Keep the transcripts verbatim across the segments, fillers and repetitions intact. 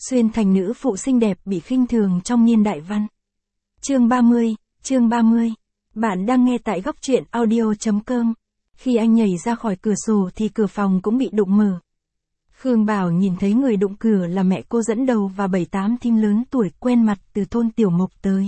Xuyên thành nữ phụ xinh đẹp bị khinh thường trong niên đại văn. Chương ba mươi, chương ba mươi. Bạn đang nghe tại góc truyện audio chấm com. Khi anh nhảy ra khỏi cửa sổ thì cửa phòng cũng bị đụng mở. Khương Bảo nhìn thấy người đụng cửa là mẹ cô dẫn đầu và bảy tám thím lớn tuổi quen mặt từ thôn Tiểu Mộc tới.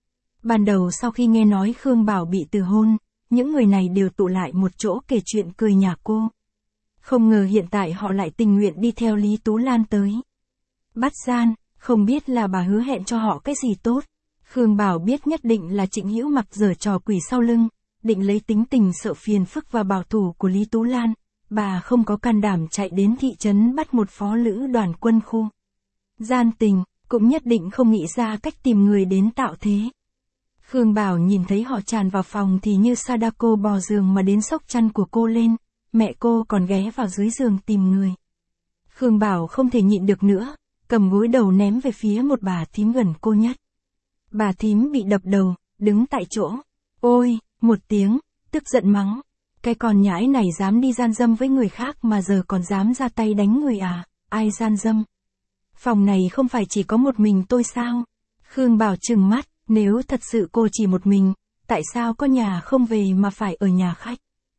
Ban đầu sau khi nghe nói Khương Bảo bị từ hôn, những người này đều tụ lại một chỗ kể chuyện cười nhả cô. Không ngờ hiện tại họ lại tình nguyện đi theo Lý Tú Lan tới. Bắt gian, không biết là bà hứa hẹn cho họ cái gì tốt. Khương Bảo biết nhất định là Trịnh Hữu Mặc giở trò quỷ sau lưng, định lấy tính tình sợ phiền phức và bảo thủ của Lý Tú Lan. Bà không có can đảm chạy đến thị trấn bắt một phó lữ đoàn quân khu. Gian tình, cũng nhất định không nghĩ ra cách tìm người đến tạo thế. Khương Bảo nhìn thấy họ tràn vào phòng thì như Sadako bò giường mà đến xốc chăn của cô lên, mẹ cô còn ghé vào dưới giường tìm người. Khương Bảo không thể nhịn được nữa, cầm gối đầu ném về phía một bà thím gần cô nhất. Bà thím bị đập đầu, đứng tại chỗ. Ôi, một tiếng, tức giận mắng. Cái con nhãi này dám đi gian dâm với người khác mà giờ còn dám ra tay đánh người à, ai gian dâm? Phòng này không phải chỉ có một mình tôi sao? Khương Bảo trừng mắt, nếu thật sự cô chỉ một mình, tại sao có nhà không về mà phải ở nhà khách?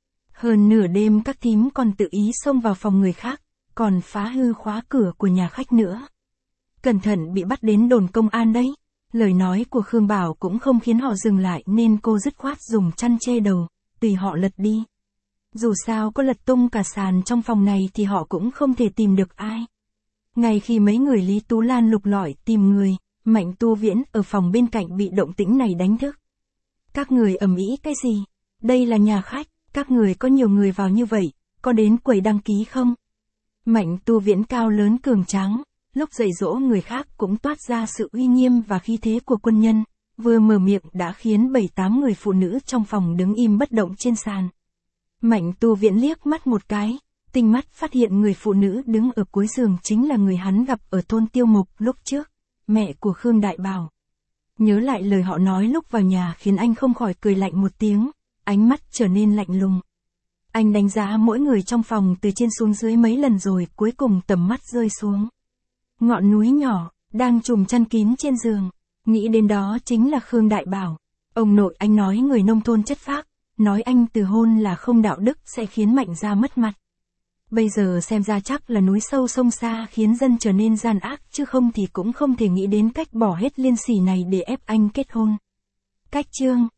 Hơn nửa đêm các thím còn tự ý xông vào phòng người khác, còn phá hư khóa cửa của nhà khách nữa. Cẩn thận bị bắt đến đồn công an đấy. Lời nói của Khương Bảo cũng không khiến họ dừng lại nên cô dứt khoát dùng chăn che đầu, tùy họ lật đi. Dù sao có lật tung cả sàn trong phòng này thì họ cũng không thể tìm được ai. Ngay khi mấy người Lý Tú Lan lục lọi tìm người, Mạnh Tu Viễn ở phòng bên cạnh bị động tĩnh này đánh thức. Các người ầm ĩ cái gì? Đây là nhà khách, các người có nhiều người vào như vậy, có đến quầy đăng ký không? Mạnh Tu Viễn cao lớn cường tráng, lúc dạy dỗ người khác cũng toát ra sự uy nghiêm và khí thế của quân nhân, vừa mở miệng đã khiến bảy tám người phụ nữ trong phòng đứng im bất động trên sàn. Mạnh Tu Viễn liếc mắt một cái, tinh mắt phát hiện người phụ nữ đứng ở cuối giường chính là người hắn gặp ở thôn Tiêu Mộc lúc trước, mẹ của Khương Đại Bảo. Nhớ lại lời họ nói lúc vào nhà khiến anh không khỏi cười lạnh một tiếng, ánh mắt trở nên lạnh lùng. Anh đánh giá mỗi người trong phòng từ trên xuống dưới mấy lần rồi cuối cùng tầm mắt rơi xuống. Ngọn núi nhỏ, đang trùm chăn kín trên giường, nghĩ đến đó chính là Khương Đại Bảo. Ông nội anh nói người nông thôn chất phác, nói anh từ hôn là không đạo đức sẽ khiến Mạnh gia mất mặt. Bây giờ xem ra chắc là núi sâu sông xa khiến dân trở nên gian ác chứ không thì cũng không thể nghĩ đến cách bỏ hết liên xỉ này để ép anh kết hôn. Cách chương